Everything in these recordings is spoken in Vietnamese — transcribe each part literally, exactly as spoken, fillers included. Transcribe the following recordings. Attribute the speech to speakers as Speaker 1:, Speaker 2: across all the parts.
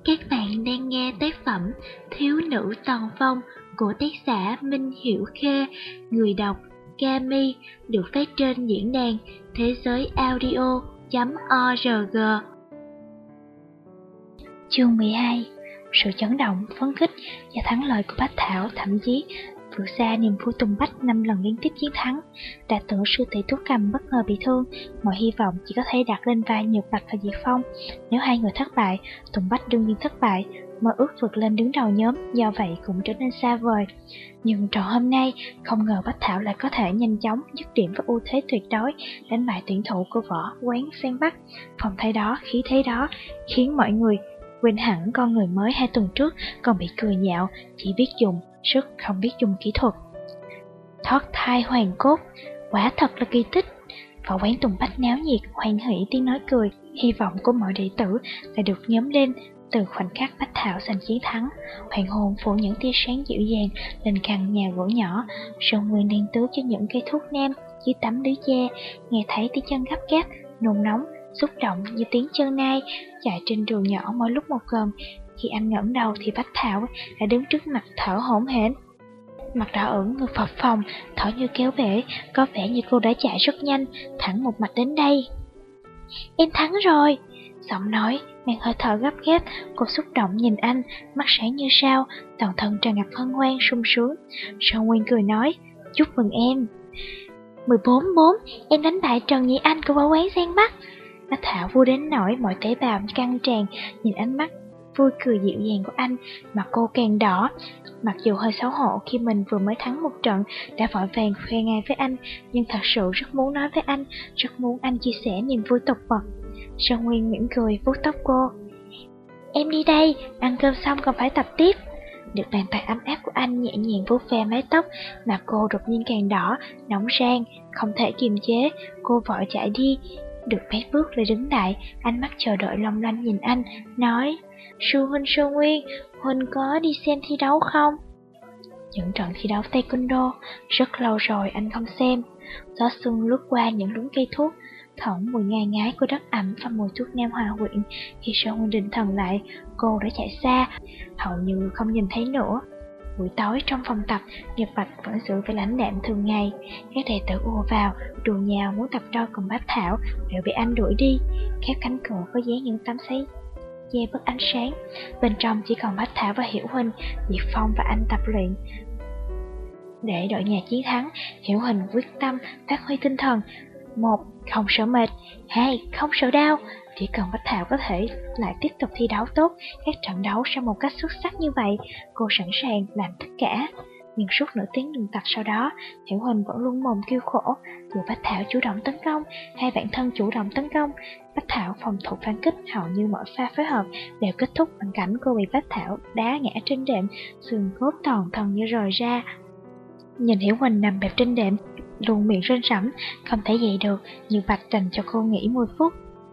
Speaker 1: Các bạn đang nghe tác phẩm Thiếu nữ toàn phong của tác giả Minh Hiểu Khê, người đọc Kami, được phát trên diễn đàn thế giới audio chấm org.
Speaker 2: Chương mười hai. Sự chấn động, phấn khích và thắng lợi của Bách Thảo thậm chí vượt xa niềm vui Tùng Bách năm lần liên tiếp chiến thắng. Đã tưởng sư tỷ Tú Cầm bất ngờ bị thương, mọi hy vọng chỉ có thể đặt lên vai Nhược Bạch và Diệp Phong. Nếu hai người thất bại, Tùng Bách đương nhiên thất bại, mơ ước vượt lên đứng đầu nhóm do vậy cũng trở nên xa vời. Nhưng trò hôm nay, không ngờ Bách Thảo lại có thể nhanh chóng dứt điểm với ưu thế tuyệt đối, đánh bại tuyển thủ của võ quán Phan Bắc. Phong thái đó, khí thế đó khiến mọi người quên hẳn con người mới hai tuần trước còn bị cười nhạo, chỉ biết dùng sức không biết dùng kỹ thuật. Thoát thai hoàn cốt, quả thật là kỳ tích. Võ quán Tùng Bách náo nhiệt, hoan hỉ tiếng nói cười, hy vọng của mọi đệ tử lại được nhóm lên. Từ khoảnh khắc Bách Thảo giành chiến thắng, hoàng hôn phủ những tia sáng dịu dàng lên căn nhà gỗ nhỏ. Sơn Nguyên đang tưới cho những cây thuốc nam dưới tấm lưới tre, nghe thấy tiếng chân gấp gáp, nôn nóng, xúc động như tiếng chân nai chạy trên đường nhỏ mỗi lúc một gần. Khi anh ngẩng đầu thì Bách Thảo đã đứng trước mặt thở hổn hển, mặt đỏ ửng, ngực phập phồng, thở như kéo bể, có vẻ như cô đã chạy rất nhanh, thẳng một mạch đến đây. Em thắng rồi, giọng nói mang hơi thở gấp gáp. Cô xúc động nhìn anh, mắt sáng như sao, toàn thân tràn ngập hân hoan sung sướng. Sơn Nguyên cười nói, chúc mừng em. Mười bốn bốn, em đánh bại Trần Nhị Anh của võ quán Giang Bắc. Bách Thảo vui đến nỗi mọi tế bào căng tràn, nhìn ánh mắt vui cười dịu dàng của anh mà cô càng đỏ. Mặc dù hơi xấu hổ khi mình vừa mới thắng một trận đã vội vàng khoe ngay với anh, nhưng thật sự rất muốn nói với anh, rất muốn anh chia sẻ niềm vui tột bậc. Sơn Nguyên mỉm cười vuốt tóc cô. Em đi đây, ăn cơm xong còn phải tập tiếp. Được bàn tay ấm áp của anh nhẹ nhàng vuốt ve mái tóc mà cô đột nhiên càng đỏ, nóng rang, không thể kiềm chế, cô vội chạy đi. Được mấy bước lại đứng lại, ánh mắt chờ đợi long lanh nhìn anh, nói, sư huynh Sơn Nguyên, huynh có đi xem thi đấu không? Những trận thi đấu taekwondo, rất lâu rồi anh không xem. Gió xuân lướt qua những luống cây thuốc, thẩm mùi ngai ngái của đất ẩm và mùi thuốc nam hòa quyện. Khi Sơn Nguyên định thần lại, cô đã chạy xa, hầu như không nhìn thấy nữa. Buổi tối trong phòng tập, Nhật Bạch vẫn giữ vẻ lãnh đạm thường ngày. Các đệ tử ùa vào, đùa nhào muốn tập đôi cùng Bách Thảo, đều bị anh đuổi đi. Khép cánh cửa có dán những tấm giấy che bức ánh sáng. Bên trong chỉ còn Bách Thảo và Hiểu Huỳnh, Diệp Phong và anh tập luyện. Để đội nhà chiến thắng, Hiểu Huỳnh quyết tâm phát huy tinh thần. Một, không sợ mệt. Hai, không sợ đau. Chỉ cần Bách Thảo có thể lại tiếp tục thi đấu tốt các trận đấu sau một cách xuất sắc như vậy, cô sẵn sàng làm tất cả. Nhưng suốt nửa tiếng đường tập sau đó, Hiểu Huỳnh vẫn luôn mồm kêu khổ. Dù Bách Thảo chủ động tấn công hay bản thân chủ động tấn công, Bách Thảo phòng thủ phản kích, hầu như mọi pha phối hợp đều kết thúc bằng cảnh cô bị Bách Thảo đá ngã trên đệm, xương cốt toàn thân như rời ra. Nhìn Hiểu Huỳnh nằm bẹp trên đệm, luôn miệng rên rẫm, không thể dậy được, nhưng Bạch dành cho cô nghỉ mười phút.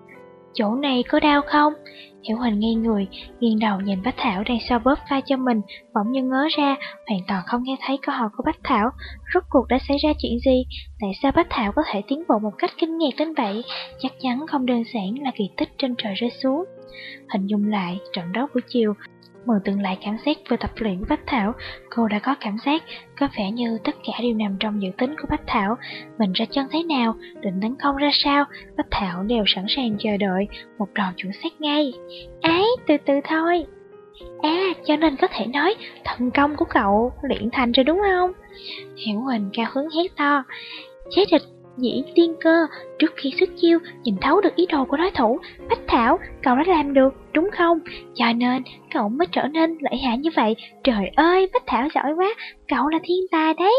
Speaker 2: Chỗ này có đau không? Hiểu Huỳnh ngây người, nghiêng đầu nhìn Bách Thảo đang xoa bóp vai cho mình, bỗng như ngớ ra, hoàn toàn không nghe thấy câu hỏi của Bách Thảo. Rốt cuộc đã xảy ra chuyện gì? Tại sao Bách Thảo có thể tiến bộ một cách kinh ngạc đến vậy? Chắc chắn không đơn giản là kỳ tích trên trời rơi xuống. Hình dung lại trận đấu buổi chiều, mường tượng lại cảm giác vừa tập luyện của Bách Thảo, cô đã có cảm giác có vẻ như tất cả đều nằm trong dự tính của Bách Thảo. Mình ra chân thế nào, định tấn công ra sao, Bách Thảo đều sẵn sàng chờ đợi, một đòn chuẩn xác ngay. Ấy, từ từ thôi. À, cho nên có thể nói thần công của cậu luyện thành rồi đúng không? Hiểu Huỳnh cao hứng hét to. Chế địch dĩ tiên cơ, trước khi xuất chiêu nhìn thấu được ý đồ của đối thủ. Bách Thảo, cậu đã làm được, đúng không? Cho nên cậu mới trở nên lợi hại như vậy. Trời ơi, Bách Thảo giỏi quá, cậu là thiên tài đấy.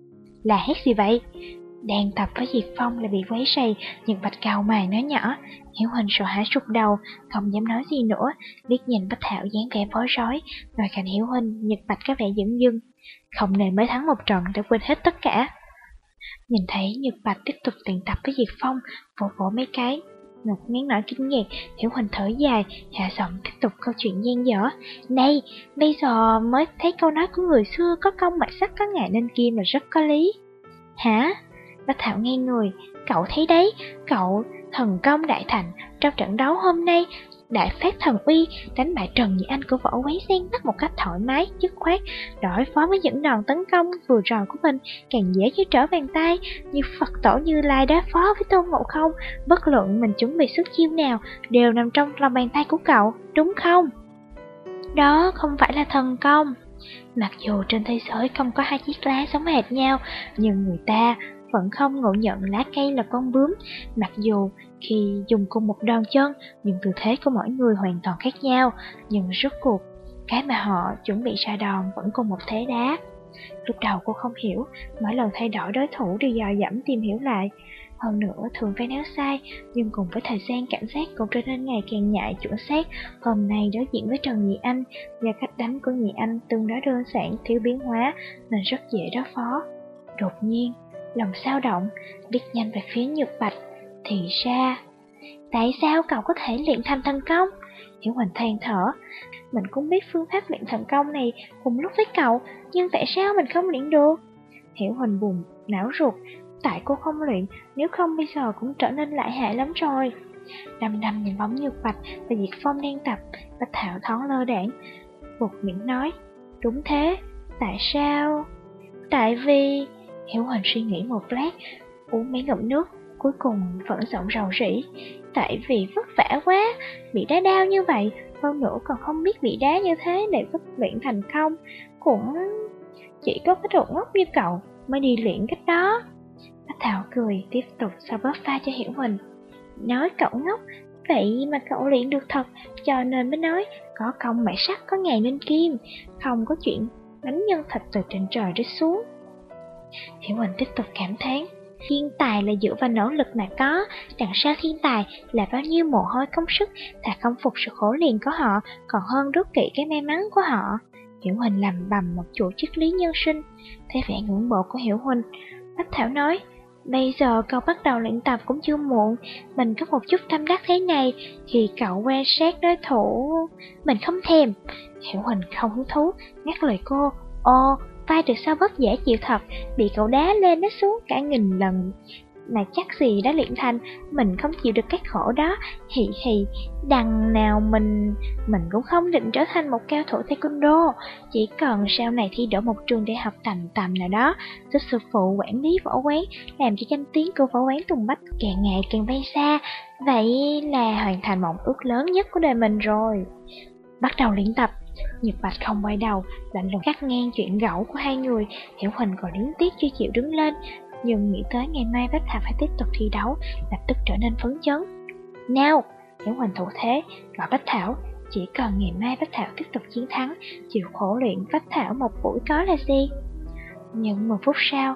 Speaker 2: Là hét gì vậy? Đang tập với Diệp Phong là bị quấy rầy, nhưng Bạch cau mày nói nhỏ. Hiểu Huỳnh sợ hãi sụp đầu, không dám nói gì nữa, liếc nhìn Bách Thảo dáng vẻ bối rối. Ngồi cạnh Hiểu Huỳnh, Nhật Bạch có vẻ dửng dưng, không nên mới thắng một trận đã quên hết tất cả. Nhìn thấy Nhật Bạch tiếp tục luyện tập với Diệp Phong, vỗ vỗ mấy cái, ngực ngán nổi kinh ngạc. Hiểu Huỳnh thở dài, hạ giọng tiếp tục câu chuyện gian dở. Này, bây giờ mới thấy câu nói của người xưa, có công bạch sắc có ngại nên kim là rất có lý. Hả? Bách Thảo nghe người, cậu thấy đấy, cậu thần công đại thành trong trận đấu hôm nay, đại phát thần uy, đánh bại Trần Nhị Anh của Võ Quán Sen Bắc một cách thoải mái, dứt khoát, đối phó với những đòn tấn công vừa rồi của mình càng dễ như trở bàn tay, như Phật tổ Như Lai đối phó với Tôn Ngộ Không, bất luận mình chuẩn bị xuất chiêu nào đều nằm trong lòng bàn tay của cậu, đúng không? Đó không phải là thần công. Mặc dù trên thế giới không có hai chiếc lá giống hệt nhau, nhưng người ta vẫn không ngộ nhận lá cây là con bướm. Mặc dù khi dùng cùng một đòn chân, nhưng tư thế của mỗi người hoàn toàn khác nhau, nhưng rốt cuộc, cái mà họ chuẩn bị ra đòn vẫn cùng một thế đá. Lúc đầu cô không hiểu, mỗi lần thay đổi đối thủ đều dò dẫm tìm hiểu lại. Hơn nữa thường phải néo sai, nhưng cùng với thời gian cảm giác cũng trở nên ngày càng nhạy chuẩn xác. Hôm nay đối diện với Trần Nhị Anh, và cách đánh của Nhị Anh tương đối đơn giản, thiếu biến hóa nên rất dễ đối phó. Đột nhiên, lòng sao động, liếc nhanh về phía Nhược Bạch. Thì ra, tại sao cậu có thể luyện thành thần công? Hiểu Huỳnh than thở, mình cũng biết phương pháp luyện thần công này cùng lúc với cậu, nhưng tại sao mình không luyện được? Hiểu Huỳnh buồn não ruột, tại cô không luyện, nếu không bây giờ cũng trở nên lợi hại lắm rồi. Đăm đăm nhìn bóng Nhược Bạch và Diệt Phong đang tập, Bạch Thảo thoáng lơ đãng, buột miệng nói, đúng thế, tại sao? Tại vì... Hiểu Huỳnh suy nghĩ một lát, uống mấy ngụm nước, cuối cùng vẫn giọng rầu rĩ. Tại vì vất vả quá, bị đá đau như vậy, hơn nữa còn không biết bị đá như thế để vất luyện thành công. Cũng chỉ có cái đồ ngốc như cậu mới đi luyện cách đó. Bạch Thảo cười, tiếp tục xoa bóp vai cho Hiểu Huỳnh. Nói cậu ngốc, vậy mà cậu luyện được thật, cho nên mới nói có công mãi sắt có ngày nên kim, không có chuyện đánh nhân thịt từ trên trời rơi xuống. Hiểu Huỳnh tiếp tục cảm thán, thiên tài là dựa vào nỗ lực mà có, đằng sau thiên tài là bao nhiêu mồ hôi công sức, thà không phục sự khổ luyện của họ, còn hơn rút kỵ cái may mắn của họ. Hiểu Huỳnh lầm bầm một chuỗi triết lý nhân sinh. Thấy vẻ ngưỡng mộ của Hiểu Huỳnh, Bách Thảo nói, bây giờ cậu bắt đầu luyện tập cũng chưa muộn, mình có một chút tâm đắc thế này, thì cậu quan sát đối thủ... Mình không thèm. Hiểu Huỳnh không hứng thú, ngắt lời cô, ô, vai được sao bất dễ chịu thật, bị cậu đá lên nó xuống cả nghìn lần mà chắc gì đã luyện thành, mình không chịu được cái khổ đó, hì hì, đằng nào mình mình cũng không định trở thành một cao thủ taekwondo, chỉ cần sau này thi đỗ một trường đại học tầm tầm nào đó, giúp sư phụ quản lý võ quán, làm cho danh tiếng của võ quán Tùng Bách càng ngày càng vang xa, vậy là hoàn thành mộng ước lớn nhất của đời mình rồi. Bắt đầu luyện tập. Nhật Bạch không quay đầu, lạnh lùng cắt ngang chuyện gẫu của hai người. Hiểu Huỳnh còn liếng tiếc chưa chịu đứng lên, nhưng nghĩ tới ngày mai Bách Thảo phải tiếp tục thi đấu, lập tức trở nên phấn chấn. Nào, Hiểu Huỳnh thủ thế, gọi Bách Thảo, chỉ cần ngày mai Bách Thảo tiếp tục chiến thắng, chịu khổ luyện Bách Thảo một buổi có là gì? Nhưng một phút sau,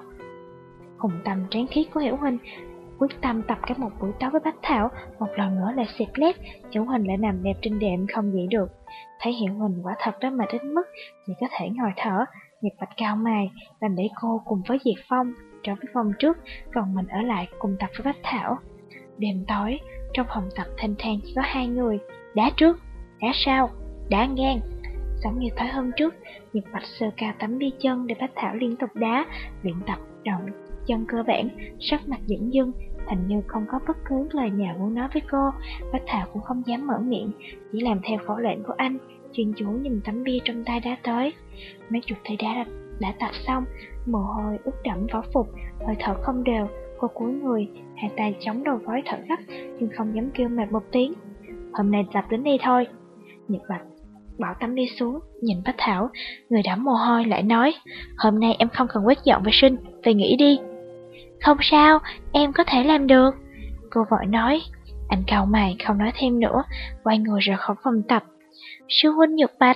Speaker 2: hùng tâm tráng khí của Hiểu Huỳnh quyết tâm tập cả một buổi tối với Bách Thảo, một lần nữa là xẹt lép, Hiểu Huỳnh lại nằm đẹp trên đệm không dậy được. Thấy Hiểu Huỳnh quả thật đó mà đến mức chỉ có thể ngồi thở, Nhật Bạch cao mày, đành để cô cùng với Diệt Phong trở về phòng trước, còn mình ở lại cùng tập với Bách Thảo. Đêm tối, trong phòng tập thênh thang chỉ có hai người, đá trước, đá sau, đá ngang. Giống như tối hôm trước, Nhật Bạch sơ cao tấm bia chân để Bách Thảo liên tục đá, luyện tập động chân cơ bản, sắc mặt dửng dưng, hình như không có bất cứ lời nào muốn nói với cô. Bách Thảo cũng không dám mở miệng, chỉ làm theo khẩu lệnh của anh, chuyên chú nhìn tấm bia trong tay đá tới. Mấy chục tay đá đã, đã tập xong, mồ hôi ướt đẫm võ phục, hơi thở không đều. Cô cúi người, hai tay chống đầu gối thở gấp, nhưng không dám kêu mệt một tiếng. Hôm nay tập đến đây thôi. Nhật Bạch bỏ tấm bia xuống, nhìn Bách Thảo, người đẫm mồ hôi lại nói, hôm nay em không cần quét dọn vệ sinh, về nghỉ đi. Không sao, em có thể làm được. Cô vội nói. Anh cau mày không nói thêm nữa, quay người rời khỏi phòng tập. Sư huynh Nhật Bạch.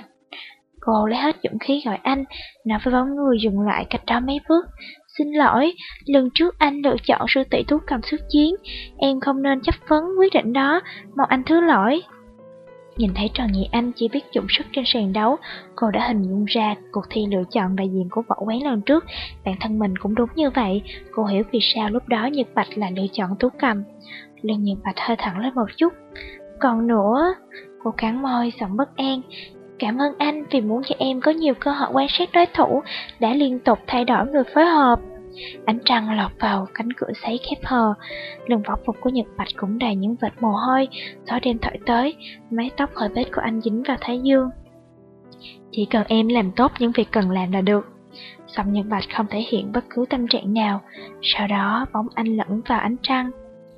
Speaker 2: Cô lấy hết dũng khí gọi anh, nói với bóng người dừng lại cách đó mấy bước. Xin lỗi, lần trước anh lựa chọn sư tỷ Tú Cầm xuất chiến, em không nên chấp vấn quyết định đó, mong anh thứ lỗi. Nhìn thấy Trần Nhị Anh chỉ biết dụng sức trên sàn đấu, cô đã hình dung ra cuộc thi lựa chọn đại diện của võ quán lần trước, bản thân mình cũng đúng như vậy. Cô hiểu vì sao lúc đó Nhật Bạch là lựa chọn Tú Cầm. Lưng Nhật Bạch hơi thẳng lên một chút. Còn nữa, cô cắn môi giọng bất an. Cảm ơn anh vì muốn cho em có nhiều cơ hội quan sát đối thủ, đã liên tục thay đổi người phối hợp. Ánh trăng lọt vào cánh cửa sấy khép hờ, lưng võ phục của Nhật Bạch cũng đầy những vệt mồ hôi, gió đêm thổi tới, mái tóc hơi bết của anh dính vào thái dương. Chỉ cần em làm tốt những việc cần làm là được. Giọng Nhật Bạch không thể hiện bất cứ tâm trạng nào, sau đó bóng anh lẫn vào ánh trăng.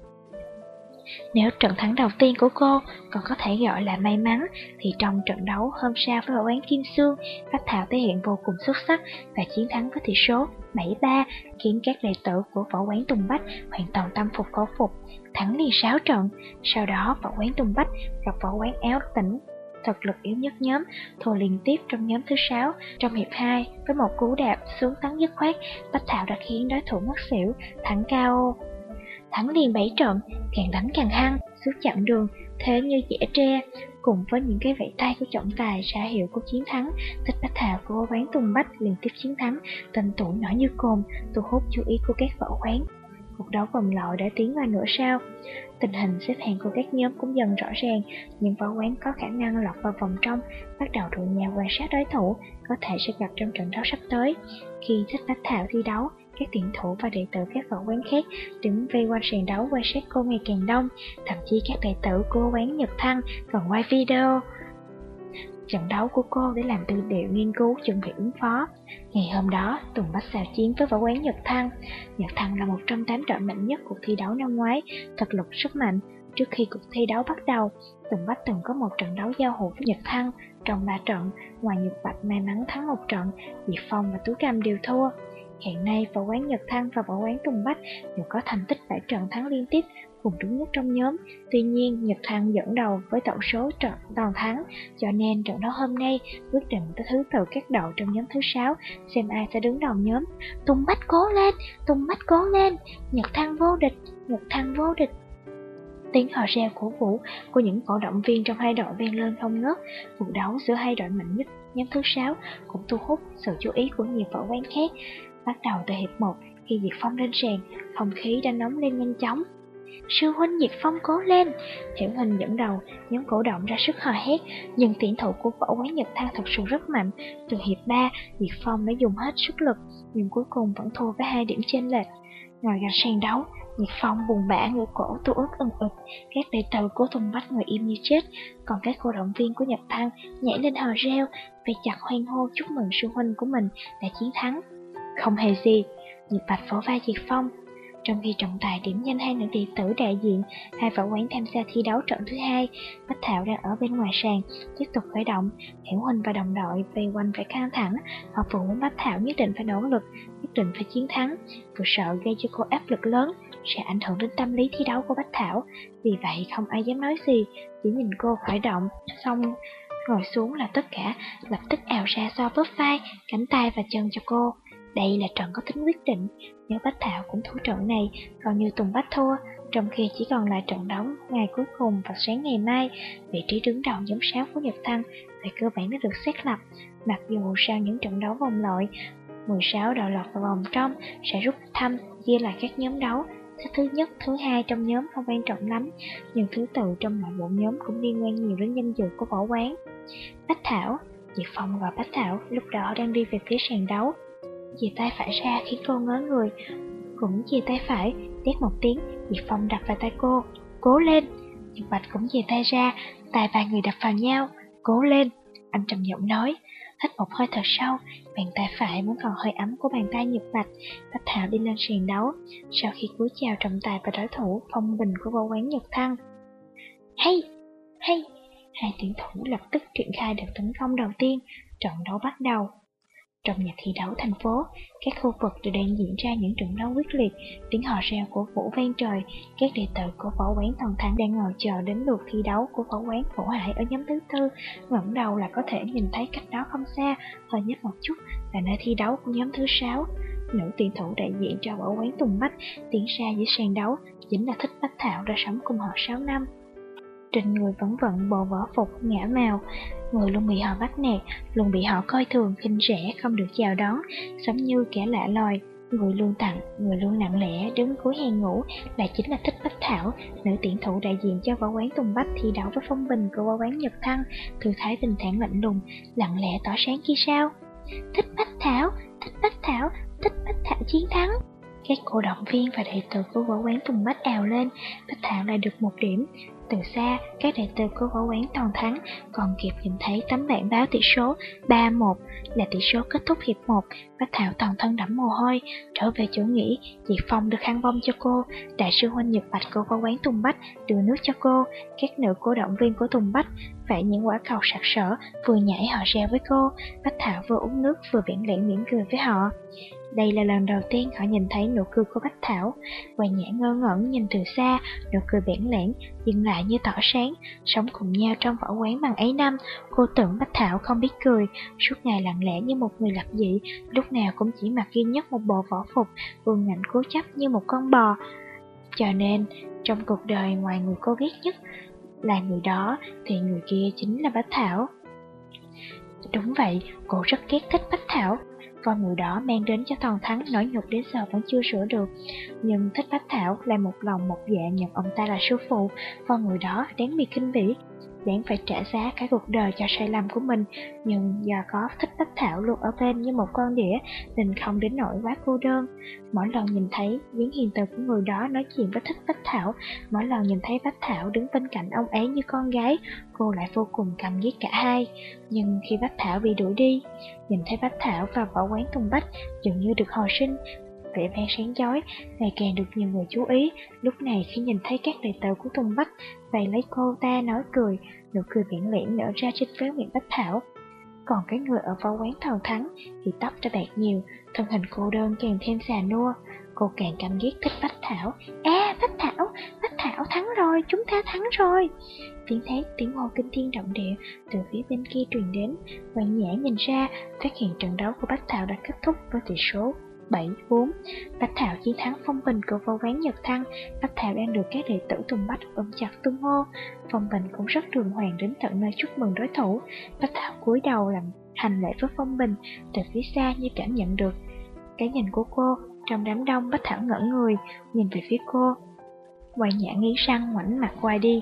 Speaker 2: Nếu trận thắng đầu tiên của cô còn có thể gọi là may mắn, thì trong trận đấu hôm sau với võ quán Kim Sương, Bách Thảo thể hiện vô cùng xuất sắc và chiến thắng với tỷ số bảy ba, khiến các đệ tử của võ quán Tùng Bách hoàn toàn tâm phục khẩu phục, thắng liền sáu trận. Sau đó võ quán Tùng Bách gặp võ quán Áo Tỉnh, thực lực yếu nhất nhóm, thua liên tiếp trong nhóm thứ sáu. Trong hiệp hai, với một cú đạp xuống tấn dứt khoát, Bách Thảo đã khiến đối thủ ngất xỉu, thắng ca o. Thắng liền bảy trận, càng đánh càng hăng, suốt chặng đường thế như dẻ tre, cùng với những cái vẫy tay của trọng tài ra hiệu của chiến thắng. Thích Bách Thảo của võ quán Tùng Bách liên tiếp chiến thắng, tên tuổi nổi như cồn, thu hút chú ý của các võ quán. Cuộc đấu vòng loại đã tiến vào nửa sau, tình hình xếp hạng của các nhóm cũng dần rõ ràng. Những võ quán có khả năng lọt vào vòng trong bắt đầu rủ nhau quan sát đối thủ, có thể sẽ gặp trong trận đấu sắp tới. Khi Thích Bách Thảo thi đấu, các tuyển thủ và đệ tử các võ quán khác đứng vây quanh sàn đấu quan sát cô ngày càng đông, thậm chí các đệ tử của quán Nhật Thăng còn quay video trận đấu của cô để làm tư liệu nghiên cứu chuẩn bị ứng phó. Ngày hôm đó, Tùng Bách xào chiến với võ quán Nhật Thăng. Nhật Thăng là một trong tám đội mạnh nhất cuộc thi đấu năm ngoái, thực lực rất mạnh. Trước khi cuộc thi đấu bắt đầu, Tùng Bách từng có một trận đấu giao hữu với Nhật Thăng. Trong ba trận, ngoài Nhật Bạch may mắn thắng một trận, Diệp Phong và Tú Cầm đều thua. Hiện nay, võ quán Nhật Thăng và võ quán Tùng Bách đều có thành tích bảy trận thắng liên tiếp, cùng đứng nhất trong nhóm. Tuy nhiên, Nhật Thăng dẫn đầu với tổng số trận toàn thắng, cho nên trận đấu hôm nay quyết định tới thứ tự các đội trong nhóm thứ sáu, xem ai sẽ đứng đầu nhóm. Tùng Bách cố lên, Tùng Bách cố lên, Nhật Thăng vô địch, Nhật Thăng vô địch. Tiếng hò reo cổ vũ của những cổ động viên trong hai đội vang lên không ngớt. Cuộc đấu giữa hai đội mạnh nhất nhóm thứ sáu cũng thu hút sự chú ý của nhiều võ quán khác. Bắt đầu từ hiệp một, khi Diệp Phong lên sàn, không khí đã nóng lên nhanh chóng. Sư huynh Diệp Phong cố lên! Thiểu Hình dẫn đầu, nhóm cổ động ra sức hò hét, nhưng tuyển thủ của võ quán Nhật Thăng thật sự rất mạnh. Từ hiệp ba, Diệp Phong đã dùng hết sức lực, nhưng cuối cùng vẫn thua với hai điểm chênh lệch. Ngồi gần sàn đấu, Diệp Phong buồn bã ngửa cổ tu ướt ừng ực, các đệ tử của Tùng Bách ngồi im như chết, còn các cổ động viên của Nhật Thăng nhảy lên hò reo, vây chặt hoan hô chúc mừng sư huynh của mình đã chiến thắng. Không hề gì, Nhật Bạch vỗ vai Diệp Phong. Trong khi trọng tài điểm danh hai nữ đệ tử đại diện hai võ quán tham gia thi đấu trận thứ hai, Bách Thảo đang ở bên ngoài sàn tiếp tục khởi động. Hiểu Huỳnh và đồng đội vây quanh phải căng thẳng, họ phụ muốn Bách Thảo nhất định phải nỗ lực, nhất định phải chiến thắng, vừa sợ gây cho cô áp lực lớn sẽ ảnh hưởng đến tâm lý thi đấu của Bách Thảo. Vì vậy không ai dám nói gì, chỉ nhìn cô khởi động xong ngồi xuống là tất cả lập tức ào ra xoa bóp vai, cánh tay và chân cho cô. Đây là trận có tính quyết định, nếu Bách Thảo cũng thua trận này, còn như Tùng Bách thua, trong khi chỉ còn lại trận đấu ngày cuối cùng vào sáng ngày mai, vị trí đứng đầu nhóm sáu của Nhật Thăng về cơ bản đã được xác lập. Mặc dù sau những trận đấu vòng loại, mười sáu đội lọt vào vòng trong sẽ rút thăm chia lại các nhóm đấu. Thứ nhất, thứ hai trong nhóm không quan trọng lắm, nhưng thứ tự trong nội bộ nhóm cũng liên quan nhiều đến danh dự của võ quán. Bách Thảo, Diệp Phong và Bách Thảo lúc đó đang đi về phía sàn đấu. Chìa tay phải ra khiến cô ngớ người, cũng chìa tay phải, đét một tiếng, Diệp Phong đập vào tay cô. Cố lên! Nhật Bạch cũng chìa tay ra, tay ba người đập vào nhau. Cố lên! Anh trầm giọng nói. Hít một hơi thật sâu, bàn tay phải vẫn còn hơi ấm của bàn tay Nhật Bạch. Bách Thảo đi lên sàn đấu, sau khi cúi chào trọng tài và đối thủ phong bình của võ quán Nhật Thăng. Hay! Hay! Hai tuyển thủ lập tức triển khai đợt tấn công đầu tiên, trận đấu bắt đầu. Trong nhà thi đấu thành phố, các khu vực đều đang diễn ra những trận đấu quyết liệt, tiếng hò reo của vũ vang trời. Các đệ tử của võ quán Toàn Thắng đang ngồi chờ đến lượt thi đấu của võ quán Phổ Hải ở nhóm thứ tư. Ngẩng đầu là có thể nhìn thấy cách đó không xa, hơi nhích một chút là nơi thi đấu của nhóm thứ sáu. Nữ tuyển thủ đại diện cho võ quán Tùng Bách tiến ra dưới sàn đấu chính là Thích Bách Thảo, đã sống cùng họ sáu năm. Trên người vẫn vận bộ võ phục ngả màu, người luôn bị họ bắt nạt, luôn bị họ coi thường, khinh rẻ, không được chào đón, giống như kẻ lạ loi. Người luôn tặng, người luôn lặng lẽ đứng cuối hàng ngũ lại chính là Thích Bách Thảo, nữ tuyển thủ đại diện cho võ quán Tùng Bách thi đấu với phong bình của võ quán Nhật Thăng. Thư thái bình thản lạnh lùng, lặng lẽ tỏ sáng kia sao. Thích Bách Thảo, Thích Bách Thảo, thích Bách Thảo chiến thắng. Các cổ động viên và đệ tử của võ quán Tùng Bách ào lên, Bách Thảo lại được một điểm. Từ xa, các đệ tử của võ quán toàn thắng còn kịp nhìn thấy tấm bảng báo tỷ số ba một là tỷ số kết thúc hiệp một. Bách Thảo toàn thân đẫm mồ hôi, trở về chỗ nghỉ, Diệp Phong được khăn bông cho cô. Đại sư huynh Nhật Bạch của võ quán Tùng Bách đưa nước cho cô. Các nữ cổ động viên của Tùng Bách vẽ những quả cầu sặc sỡ, vừa nhảy họ reo với cô. Bách Thảo vừa uống nước vừa bẽn lẽn mỉm cười với họ. Đây là lần đầu tiên họ nhìn thấy nụ cười của Bách Thảo. Hoài Nhã ngơ ngẩn nhìn từ xa, nụ cười bẽn lẽn dừng lại như tỏa sáng. Sống cùng nhau trong võ quán bằng ấy năm, cô tưởng Bách Thảo không biết cười, suốt ngày lặng lẽ như một người lập dị, lúc nào cũng chỉ mặc duy nhất một bộ võ phục, ương ngạnh cố chấp như một con bò. Cho nên, trong cuộc đời ngoài người cô ghét nhất là người đó, thì người kia chính là Bách Thảo. Đúng vậy, cô rất ghét thích Bách Thảo. Con người đó mang đến cho Toàn Thắng nỗi nhục đến giờ vẫn chưa sửa được. Nhưng thích Bách Thảo lại một lòng một dạ nhận ông ta là sư phụ. Con người đó đáng bị khinh bỉ, đáng phải trả giá cả cuộc đời cho sai lầm của mình. Nhưng do có thích Bách Thảo luôn ở bên như một con đĩa, nên không đến nỗi quá cô đơn. Mỗi lần nhìn thấy dáng hiền từ của người đó nói chuyện với thích Bách Thảo, mỗi lần nhìn thấy Bách Thảo đứng bên cạnh ông ấy như con gái, cô lại vô cùng căm ghét cả hai. Nhưng khi Bách Thảo bị đuổi đi, nhìn thấy Bách Thảo vào võ quán Tùng Bách dường như được hồi sinh, vẻ vang sáng chói, ngày càng được nhiều người chú ý. Lúc này khi nhìn thấy các đệ tử của Tùng Bách vây lấy cô ta nói cười, nụ cười bẽn lẽn nở ra trên khóe miệng Bách Thảo. Còn cái người ở võ quán Toàn Thắng thì tóc đã bạc nhiều, thân hình cô đơn càng thêm già nua. Cô càng cảm ghét thích Bách Thảo. À, Bách Thảo, Bách Thảo thắng rồi, chúng ta thắng rồi. Tiếng thét, tiếng hô kinh thiên động địa từ phía bên kia truyền đến. Hoàng Nhã nhìn ra, phát hiện trận đấu của Bách Thảo đã kết thúc với tỷ số bảy bốn. Bách Thảo chiến thắng Phong Bình của võ quán Nhật Thăng. Bách Thảo đang được các đệ tử Tùng Bách ôm chặt tung hô. Phong Bình cũng rất đường hoàng đến tận nơi chúc mừng đối thủ. Bách Thảo cúi đầu làm hành lễ với Phong Bình, từ phía xa như cảm nhận được cái nhìn của cô. Trong đám đông, Bách Thảo ngẩn người nhìn về phía cô. Hoài Nhã nghiến răng ngoảnh mặt qua đi.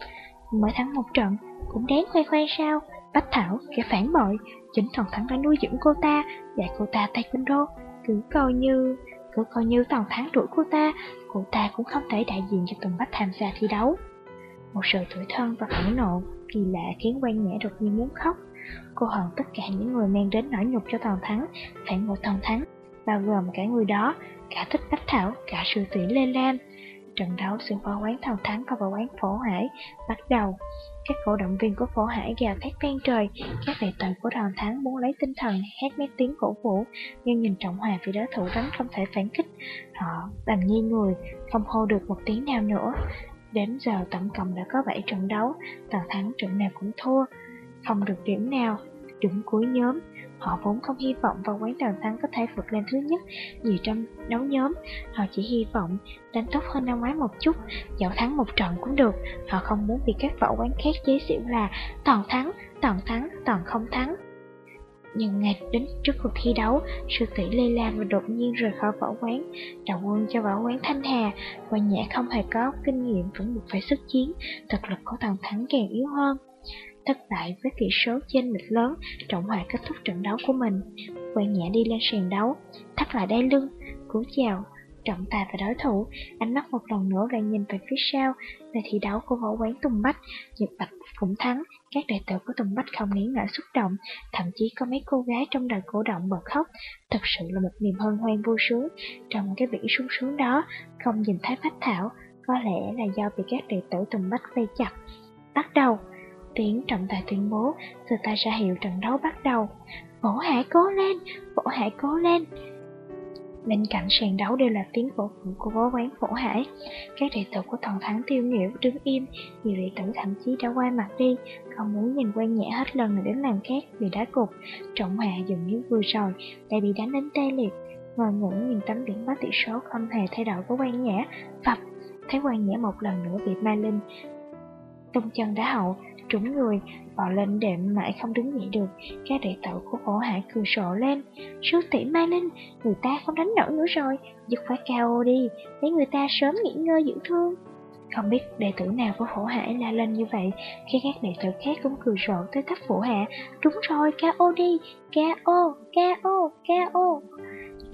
Speaker 2: Mới thắng một trận cũng đáng khoe khoe sao? Bách Thảo, kẻ phản bội, chính Toàn Thắng đã nuôi dưỡng cô ta, dạy cô ta taekwondo. Cứ coi như cứ coi như Toàn Thắng đuổi cô ta, cô ta cũng không thể đại diện cho Tùng Bách tham gia thi đấu. Một sự tủi thân và phẫn nộ kỳ lạ khiến Quan Nhã đột nhiên muốn khóc. Cô hận tất cả những người mang đến nỗi nhục cho Toàn Thắng, phản bội Toàn Thắng, bao gồm cả người đó, cả thích Bách Thảo, cả sư tỷ Lê Lam. Trận đấu giữa võ quán Toàn Thắng và võ quán Phổ Hải bắt đầu. Các cổ động viên của Phổ Hải gào thét vang trời, các đệ tử của Toàn Thắng muốn lấy tinh thần hét mấy tiếng cổ vũ, nhưng nhìn Trọng Hòa vì đối thủ vẫn không thể phản kích, họ đành nghiêng người, không hô được một tiếng nào nữa. Đến giờ tổng cộng đã có bảy trận đấu, Toàn Thắng trận nào cũng thua, không được điểm nào, đứng cuối nhóm. Họ vốn không hy vọng vào quán Toàn Thắng có thể vượt lên thứ nhất gì trong đấu nhóm. Họ chỉ hy vọng đánh tốt hơn năm ngoái một chút, dẫu thắng một trận cũng được. Họ không muốn bị các võ quán khác chế giễu là toàn thắng, toàn thắng, toàn không thắng. Nhưng ngay đến trước cuộc thi đấu, sư tỷ Lê Lam đột nhiên rời khỏi võ quán, đầu quân cho võ quán Thanh Hà. Quan Nhã không hề có kinh nghiệm vẫn buộc phải sức chiến, thực lực của Toàn Thắng càng yếu hơn. Thất bại với tỷ số chênh lệch lớn, Trọng Hòa kết thúc trận đấu của mình. Quan Nhã đi lên sàn đấu, thắt lại đai lưng, cúi chào trọng tài và đối thủ, ánh mắt một lần nữa lại nhìn về phía sau về thi đấu của võ quán Tùng Bách. Nhật Bạch cũng thắng, các đệ tử của Tùng Bách không nghĩ ngợi xúc động, thậm chí có mấy cô gái trong đời cổ động bật khóc. Thật sự là một niềm hân hoan vui sướng. Trong cái biển sung sướng đó, không nhìn thấy Bách Thảo, có lẽ là do bị các đệ tử Tùng Bách vây chặt. Bắt đầu. Tiếng trọng tài tuyên bố, từ tay ra hiệu trận đấu bắt đầu. Phổ Hải cố lên, Phổ Hải cố lên. Bên cạnh sàn đấu đều là tiếng cổ vũ của võ quán Phổ Hải. Các đệ tử của Toàn Thắng tiêu nghỉu đứng im, nhiều đệ tử thậm chí đã quay mặt đi, không muốn nhìn Quan Nhã hết lần này đến lần khác vì đá cục. Trọng Hòa dường như vừa rồi lại bị đánh đến tê liệt, ngồi ngẩn nhìn tấm biển báo tỷ số không hề thay đổi của Quan Nhã. Phập, thấy Quan Nhã một lần nữa bị Mai Linh tung chân đá hậu, trúng người, bò lên đệm mãi không đứng dậy được. Các đệ tử của Phổ Hải cười rộ lên. Sư tỷ Mai Linh, người ta không đánh nổi nữa rồi, dứt phải ca o đi, để người ta sớm nghỉ ngơi dưỡng thương. Không biết đệ tử nào của Phổ Hải la lên như vậy, khi các đệ tử khác cũng cười rộ tới tấp Phổ Hạ. Đúng rồi, ca o đi, ca o, ca o, ca o.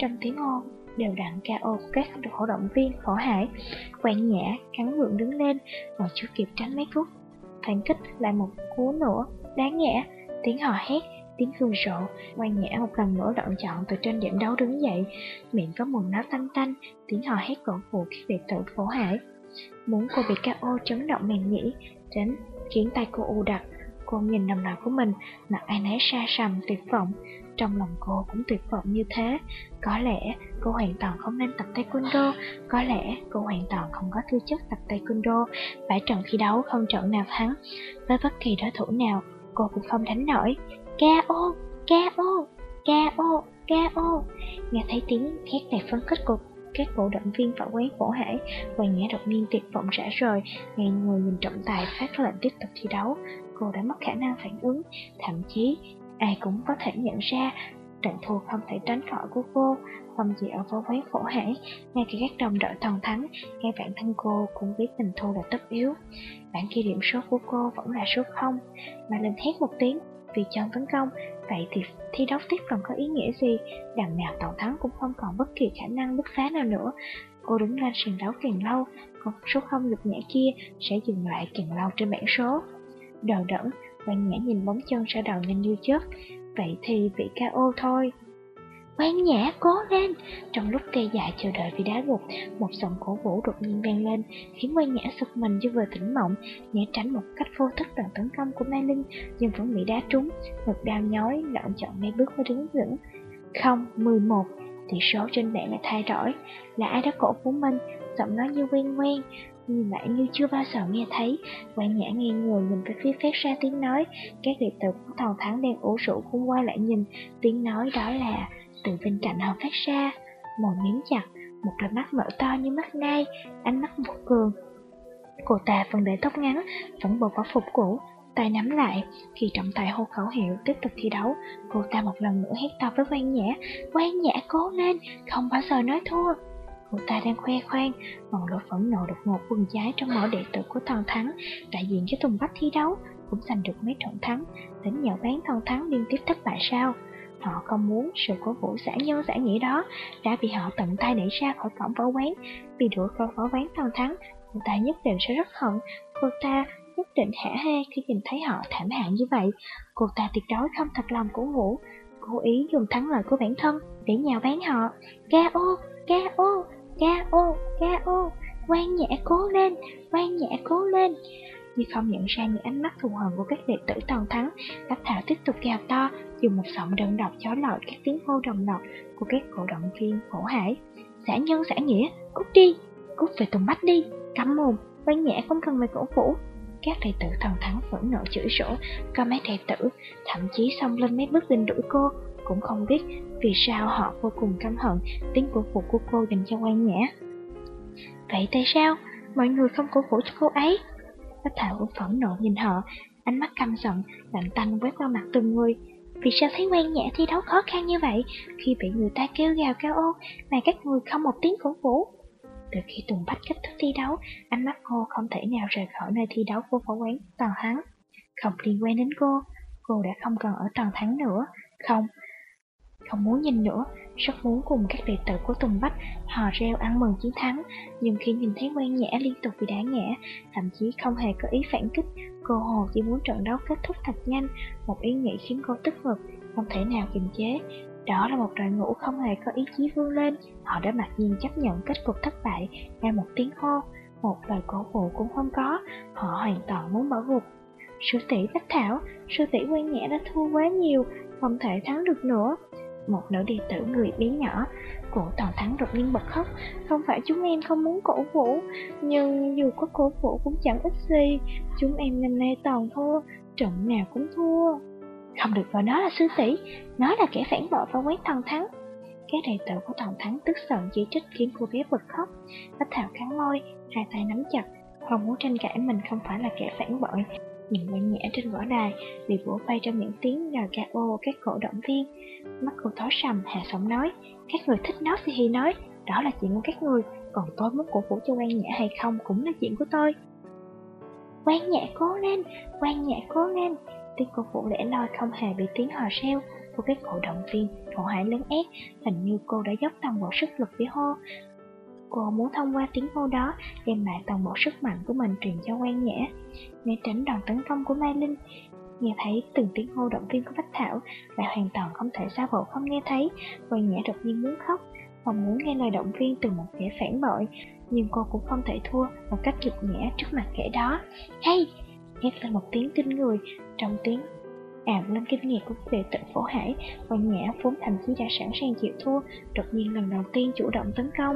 Speaker 2: trong tiếng hô đều đặn ca ô của các cổ động viên khổ hải. Quan Nhã cắn gượng đứng lên, rồi chưa kịp tránh mấy phút, phản kích lại một cú nữa đáng ngã. Tiếng hò hét, tiếng cười rộ. Quan Nhã một lần nữa lộn chọn từ trên điểm đấu đứng dậy, miệng có mùi máu tanh tanh, tiếng hò hét cổ vũ các đệ tử khổ hải. Muốn cô bị ca ô chấn động màng nhĩ, đến khiến tay cô u đặc. Cô nhìn đồng đội của mình, mặt ai nấy xa sầm tuyệt vọng. Trong lòng cô cũng tuyệt vọng như thế. Có lẽ cô hoàn toàn không nên tập taekwondo, có lẽ cô hoàn toàn không có tư chất tập taekwondo. Bảy trận thi đấu không trận nào thắng, với bất kỳ đối thủ nào cô cũng không đánh nổi. ca ô, ca ô, ca ô, ca ô. Nghe thấy tiếng hét đầy phấn khích của các cổ động viên vào quán Phổ Hải, Quan Nhã đột nhiên tuyệt vọng rã rời, ngay người nhìn trọng tài phát lệnh tiếp tục thi đấu. Cô đã mất khả năng phản ứng, thậm chí ai cũng có thể nhận ra trận thua không thể tránh khỏi của cô. Không chỉ ở phố quán Phổ Hải, ngay cả các đồng đội toàn thắng, ngay bản thân cô cũng biết mình thua là tất yếu. Bản ghi điểm số của cô vẫn là số không, mà lên hét một tiếng vì chọn tấn công. Vậy thì thi đấu tiếp còn có ý nghĩa gì? Đằng nào toàn thắng cũng không còn bất kỳ khả năng bứt phá nào nữa. Cô đứng lên sàn đấu càng lâu, con số không nhục nhã kia sẽ dừng lại càng lâu trên bảng số. Đờ đẫn, Quan Nhã nhìn bóng chân sau đầu nhanh như chớp. Vậy thì bị ca ô thôi. Quan Nhã cố lên! Trong lúc tê dại chờ đợi vì đá gục, một giọng cổ vũ đột nhiên vang lên, khiến Quan Nhã sực mình như vừa tỉnh mộng, né tránh một cách vô thức đòn tấn công của Mai Linh, nhưng vẫn bị đá trúng, ngực đau nhói, lợn chọn mấy bước mới đứng vững. Không, mười một, tỷ số trên bảng lại thay đổi. Là ai đó cổ vũ mình, giọng nói như quen quen, nhưng lại như chưa bao giờ nghe thấy. Quan Nhã nghe người nhìn về phía phát ra tiếng nói, các đệ tử của Thòn Thắng đang ủ rũ cũng quay lại nhìn, tiếng nói đó là từ bên cạnh họ phát ra. Môi miếm chặt, một đôi mắt mở to như mắt nai, ánh mắt một cường. Cô ta vẫn để tóc ngắn, vẫn bộ võ phục cũ, tay nắm lại. Khi trọng tài hô khẩu hiệu tiếp tục thi đấu, cô ta một lần nữa hét to với Quan Nhã: Quan Nhã cố lên, không bao giờ nói thua. Cô ta đang khoe khoang, ngọn lửa phẫn nộ đột ngột bùng cháy trong mỗi đệ tử của Thòn Thắng. Đại diện cho Tùng Bách thi đấu cũng giành được mấy trận thắng, đến nhờ bán Thòn Thắng liên tiếp thất bại sao? Họ không muốn sự cổ vũ giả nhân giả nghĩa đó đã bị họ tận tay đẩy ra khỏi cổng võ quán. Vì đuổi khỏi võ quán Thòn Thắng, cô ta nhất định sẽ rất hận. Cô ta nhất định hả hê khi nhìn thấy họ thảm hại như vậy. Cô ta tuyệt đối không thật lòng cổ vũ, cố ý dùng thắng lợi của bản thân để nhào bán họ. ca ô, ca ô, ca ô, ca ô, Quan Nhã cố lên, Quan Nhã cố lên. Như không nhận ra những ánh mắt thù hận của các đệ tử Toàn Thắng, Bách Thảo tiếp tục gào to, dùng một giọng đơn độc chói lọi các tiếng hô đồng loạt của các cổ động viên Phổ Hải. Giả nhân giả nghĩa, cút đi, cút về Tùng Bách đi, cấm mồm, Quan Nhã không cần mày cổ vũ. Các đệ tử Toàn Thắng phẫn nộ chửi rủa, có mấy đệ tử thậm chí xông lên mấy bước định đuổi cô, cũng không biết vì sao họ vô cùng căm hận tiếng cổ vũ của cô dành cho Quan Nhã. Vậy tại sao mọi người không cổ vũ cho cô ấy? Bách Thảo cũng phẫn nộ nhìn họ, ánh mắt căm giận, lạnh tanh quét qua mặt từng người. Vì sao thấy Quan Nhã thi đấu khó khăn như vậy, khi bị người ta kêu gào cao ô mà các người không một tiếng cổ vũ? Từ khi Tùng Bách kết thúc thi đấu, ánh mắt cô không thể nào rời khỏi nơi thi đấu của võ quán Toàn Thắng. Không liên quan đến cô, cô đã không còn ở Toàn Thắng nữa. Không, không muốn nhìn nữa, rất muốn cùng các đệ tử của Tùng Bách hò reo ăn mừng chiến thắng. Nhưng khi nhìn thấy Quan Nhã liên tục bị đá ngã, thậm chí không hề có ý phản kích, cô hồ chỉ muốn trận đấu kết thúc thật nhanh. Một ý nghĩ khiến cô tức ngực, không thể nào kiềm chế. Đó là một đội ngũ không hề có ý chí vươn lên. Họ đã mặc nhiên chấp nhận kết cục thất bại ngay một tiếng hô, một lời cổ vũ cũng không có. Họ hoàn toàn muốn bỏ gục. Sư tỷ Bách Thảo, sư tỷ Quan Nhã đã thua quá nhiều, không thể thắng được nữa. Một nữ đệ tử người bé nhỏ của Toàn Thắng đột nhiên bật khóc. Không phải chúng em không muốn cổ vũ, nhưng dù có cổ vũ cũng chẳng ích gì. Chúng em năm nay toàn thua, trận nào cũng thua. Không được gọi nó là sư tỷ, nó là kẻ phản bội vào quán Toàn Thắng. Các đệ tử của Toàn Thắng tức giận chỉ trích khiến cô bé bật khóc. Bách Thảo cắn môi, hai tay nắm chặt, không muốn tranh cãi mình không phải là kẻ phản bội. Nhìn Quan Nhã trên võ đài bị vỗ bay trong những tiếng gào ca ô các cổ động viên, mắt cô tối sầm, hạ giọng nói: các người thích nói thì nói, đó là chuyện của các người, còn tôi muốn cổ vũ cho Quan Nhã hay không cũng là chuyện của tôi. Quan Nhã cố lên, Quan Nhã cố lên. Tiếng cổ vũ lẻ loi không hề bị tiếng hò reo của các cổ động viên, cậu Hải lớn ét, hình như cô đã dốc toàn bộ sức lực để hô. Cô muốn thông qua tiếng hô đó đem lại toàn bộ sức mạnh của mình truyền cho Quan Nhã, né tránh đòn tấn công của Mai Linh. Nghe thấy từng tiếng hô động viên của Bách Thảo lại hoàn toàn không thể sao bộ không nghe thấy. Quan Nhã đột nhiên muốn khóc, không muốn nghe lời động viên từ một kẻ phản bội, nhưng cô cũng không thể thua một cách nhục nhã trước mặt kẻ đó. Hay! Hét lên một tiếng kinh người, trong tiếng ào lên kinh ngạc của đệ tử Phổ Hải. Quan Nhã vốn thậm chí đã sẵn sàng chịu thua, đột nhiên lần đầu tiên chủ động tấn công.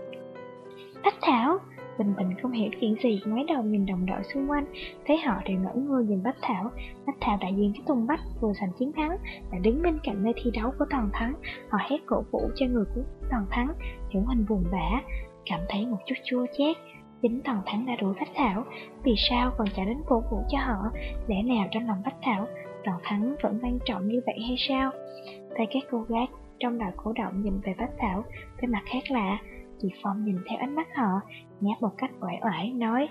Speaker 2: Bách Thảo! Bình Bình không hiểu chuyện gì, ngoái đầu nhìn đồng đội xung quanh, thấy họ đều ngẩn ngơ nhìn Bách Thảo. Bách Thảo đại diện cho Tùng Bách vừa giành chiến thắng, đã đứng bên cạnh nơi thi đấu của Toàn Thắng. Họ hét cổ vũ cho người của Toàn Thắng. Hiểu Hình buồn bã, cảm thấy một chút chua chát. Chính Toàn Thắng đã đuổi Bách Thảo, vì sao còn chạy đến cổ vũ cho họ? Lẽ nào trong lòng Bách Thảo, Toàn Thắng vẫn quan trọng như vậy hay sao? Thấy các cô gái trong đội cổ động nhìn về Bách Thảo với mặt khác lạ. Chị Phong nhìn theo ánh mắt họ, nháp một cách uể oải nói: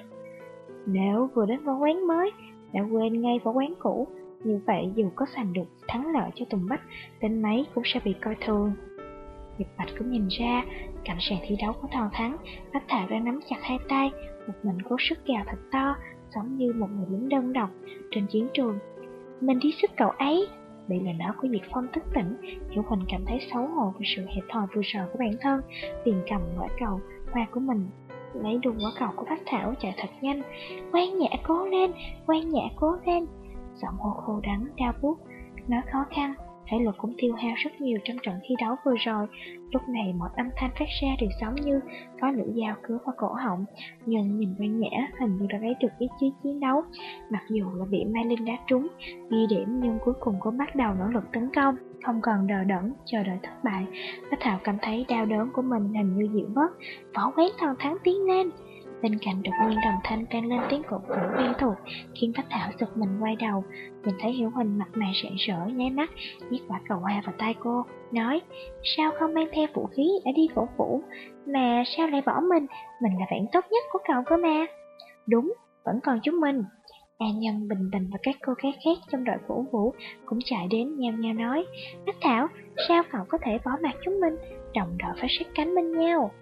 Speaker 2: nếu vừa đến võ quán mới đã quên ngay võ quán cũ, như vậy dù có giành được thắng lợi cho Tùng Bách đến mấy cũng sẽ bị coi thường. Diệp Bạch cũng nhìn ra, cạnh sàn thi đấu của Toàn Thắng, Bách Thảo đang nắm chặt hai tay, một mình cố sức gào thật to, giống như một người lính đơn độc trên chiến trường. Mình đi sức cậu ấy. Bị lời nói của Diệp Phong thức tỉnh, Hiểu Huỳnh cảm thấy xấu hổ vì sự hẹp hòi vừa rồi của bản thân, liền cầm quả cầu hoa của mình, lấy đùa quả cầu của Bách Thảo chạy thật nhanh. Quan Nhã cố lên, Quan Nhã cố lên. Giọng hô khô đắng, đau buốt, nói khó khăn. Thể lực cũng tiêu hao rất nhiều trong trận thi đấu vừa rồi. Lúc này mọi âm thanh phát ra đều giống như có lưỡi dao cứa vào cổ họng. Nhưng nhìn Quan Nhã hình như đã lấy được ý chí chiến đấu. Mặc dù là bị Mai Linh đá trúng ghi điểm, nhưng cuối cùng cũng bắt đầu nỗ lực tấn công, không còn đờ đẫn chờ đợi thất bại. Bách Thảo cảm thấy đau đớn của mình hình như dịu bớt. Võ quán Toàn Thắng tiến lên. Bên cạnh đột nhiên đồng thanh vang lên tiếng cổ vũ quen thuộc, khiến Bách Thảo giật mình quay đầu, nhìn thấy Hiểu Huỳnh mặt mày rạng rỡ, nháy mắt nhét quả cầu hoa vào tay cô, nói: sao không mang theo vũ khí đã đi cổ vũ, mà sao lại bỏ mình? Mình là bạn tốt nhất của cậu cơ mà. Đúng, vẫn còn chúng mình. An Nhân, Bình Bình và các cô gái khác trong đội cổ vũ cũng chạy đến nhao nhao nói: Bách Thảo, sao cậu có thể bỏ mặc chúng mình? Đồng đội phải sát cánh bên nhau.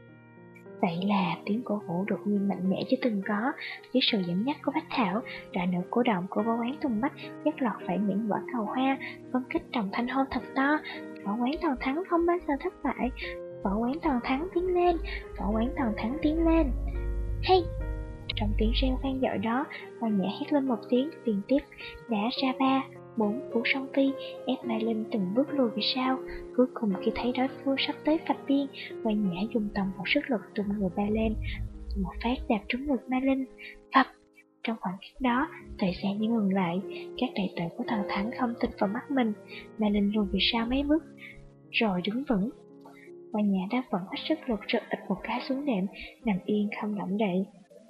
Speaker 2: Vậy là tiếng cổ vũ đột nhiên mạnh mẽ chưa từng có. Dưới sự dẫn dắt của Bách Thảo, đội nữ cổ động của võ quán Tùng Bách nhất loạt phải những quả cầu hoa, phấn khích đồng thanh hô thật to: võ quán Toàn Thắng không bao giờ thất bại, võ quán Toàn Thắng tiến lên, võ quán Toàn Thắng tiến lên. Hay! Trong tiếng reo vang dội đó, Quan Nhã hét lên một tiếng, liên tiếp đá ra ba bốn cú song phi, ép Mai Linh từng bước lùi về sau. Cuối cùng khi thấy đối phương sắp tới vạch biên, Quan Nhã dùng toàn bộ sức lực tung người bay lên, một phát đạp trúng ngực Mai Linh. Phập! Trong khoảnh khắc đó, thời gian như ngừng lại. Các đệ tử của Toàn Thắng không tin vào mắt mình. Mai Linh lùi về sau mấy bước, rồi đứng vững. Quan Nhã đã vẫn hết sức lực, rực ịch một cái xuống đệm, nằm yên không động đậy.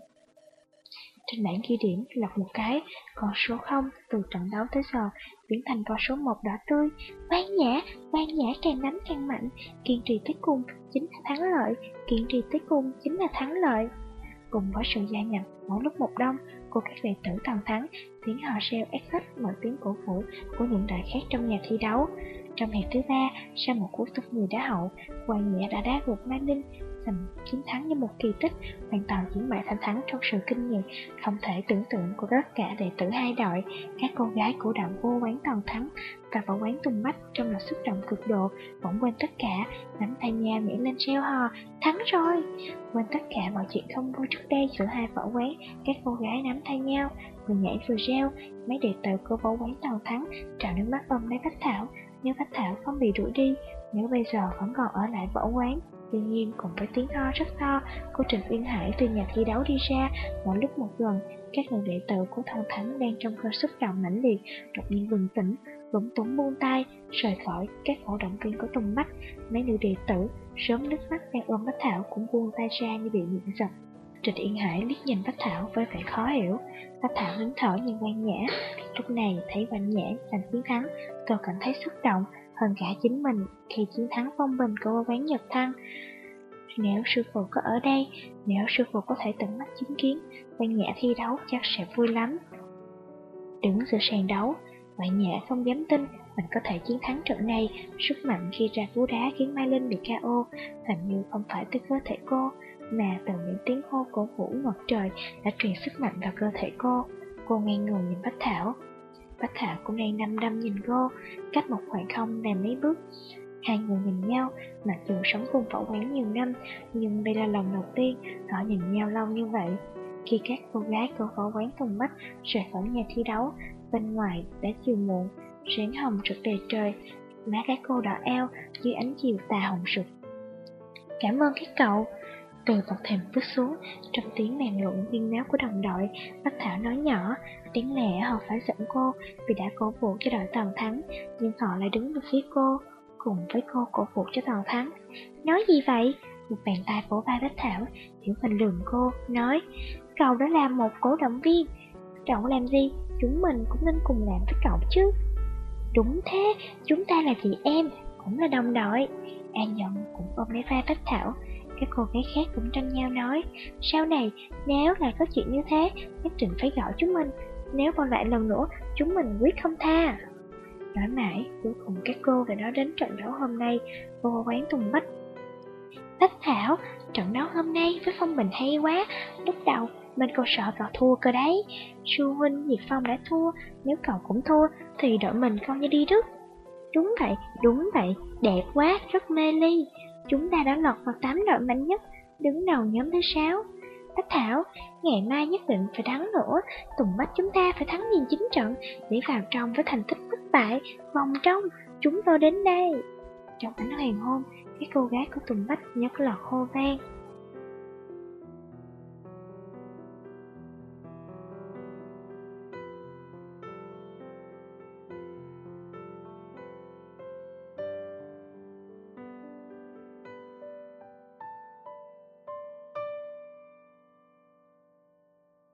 Speaker 2: Trên bảng ghi điểm lật một cái, con số không từ trận đấu tới giờ biến thành con số một đỏ tươi. Quan Nhã, Quan Nhã càng đánh càng mạnh, kiên trì tới cùng chính là thắng lợi, kiên trì tới cùng chính là thắng lợi. Cùng với sự gia nhập mỗi lúc một đông của các đệ tử Toàn Thắng, tiếng hò reo ép hết mọi tiếng cổ vũ của những đội khác trong nhà thi đấu. Trong hiệp thứ ba, sau một cú sút người đá hậu, Quan Nhã đã đá gục Mai Linh, giành chiến thắng như một kỳ tích, hoàn toàn chuyển bại thành thắng trong sự kinh ngạc không thể tưởng tượng của tất cả đệ tử hai đội. Các cô gái cổ động vô quán Toàn Thắng và võ quán Tùng Bách trong lòng xúc động cực độ, bỗng quên tất cả, nắm tay nhau nhảy lên reo hò: thắng rồi! Quên tất cả mọi chuyện không vui trước đây giữa hai võ quán, các cô gái nắm tay nhau, vừa nhảy vừa reo. Mấy đệ tử của võ quán Toàn Thắng trào nước mắt ôm lấy Bách Thảo. Nếu Bách Thảo không bị đuổi đi, nếu bây giờ vẫn còn ở lại võ quán. Tuy nhiên, cùng với tiếng ho rất to của Trịnh Uyên Hải từ nhà thi đấu đi ra, mỗi lúc một gần, các người đệ tử của Toàn Thắng đang trong cơn xúc động mãnh liệt, đột nhiên bừng tỉnh, lúng túng buông tay, rời khỏi các cổ động viên của Tùng Bách. Mấy nữ đệ tử sớm nước mắt đang ôm Bách Thảo cũng buông tay ra như bị điện giật. Trịnh Uyên Hải liếc nhìn Bách Thảo với vẻ khó hiểu. Bách Thảo nín thở nhìn Quan Nhã. Lúc này thấy Quan Nhã giành chiến thắng, tôi cảm thấy xúc động hơn cả chính mình khi chiến thắng phong bình của võ quán Nhật Thăng. Nếu sư phụ có ở đây, nếu sư phụ có thể tận mắt chứng kiến Quan Nhã thi đấu chắc sẽ vui lắm. Đứng giữa sàn đấu, Ngoại Nhã không dám tin mình có thể chiến thắng trận này. Sức mạnh khi ra cú đá khiến Mai Linh bị ca o. Hình như không phải từ cơ thể cô, mà từ những tiếng hô cổ vũ ngập trời đã truyền sức mạnh vào cơ thể cô. Cô ngây ngần nhìn Bách Thảo. Bách Thảo cũng đang đăm đăm nhìn cô, cách một khoảng không là mấy bước. Hai người nhìn nhau, mặc dù sống cùng võ quán nhiều năm, nhưng đây là lần đầu tiên họ nhìn nhau lâu như vậy. Khi các cô gái của võ quán Tùng Bách rời khỏi nhà thi đấu, bên ngoài đã chiều muộn, sáng hồng rực đầy trời, má các cô đỏ eo dưới ánh chiều tà hồng rực. Cảm ơn các cậu. Từ bậc thềm bước xuống, trong tiếng bàn luận viên náo của đồng đội, Bách Thảo nói nhỏ, đáng lẽ họ phải giận cô vì đã cổ vũ cho đội Toàn thắng, nhưng họ lại đứng về phía cô, cùng với cô cổ vũ cho Toàn thắng. Nói gì vậy? Một bàn tay vỗ vai Bách Thảo, Hiểu Hình lườm cô, nói, cậu đã là một cổ động viên, cậu làm gì, chúng mình cũng nên cùng làm với cậu chứ. Đúng thế, chúng ta là chị em, cũng là đồng đội. An Dận cũng ôm lấy vai Bách Thảo. Các cô gái khác cũng tranh nhau nói, sau này nếu lại có chuyện như thế, nhất định phải gọi chúng mình, nếu còn lại lần nữa, chúng mình quyết không tha. Nói mãi, cuối cùng các cô đã nói đến trận đấu hôm nay vô quán Tùng Bách. Bách Thảo, trận đấu hôm nay với Phong Bình hay quá, lúc đầu mình còn sợ cậu thua cơ đấy. Sư huynh Diệp Phong đã thua, nếu cậu cũng thua thì đội mình coi như đi rước. Đúng vậy, đúng vậy, đẹp quá, rất mê ly. Chúng ta đã lọt vào tám đội mạnh nhất, đứng đầu nhóm thứ sáu. Bách Thảo, ngày mai nhất định phải thắng nữa, Tùng Bách chúng ta phải thắng liền chín trận để vào trong với thành tích bất bại, vòng trong, chúng tôi đến đây. Trong ánh hoàng hôn, các cô gái của Tùng Bách nhấc lọt hô vang.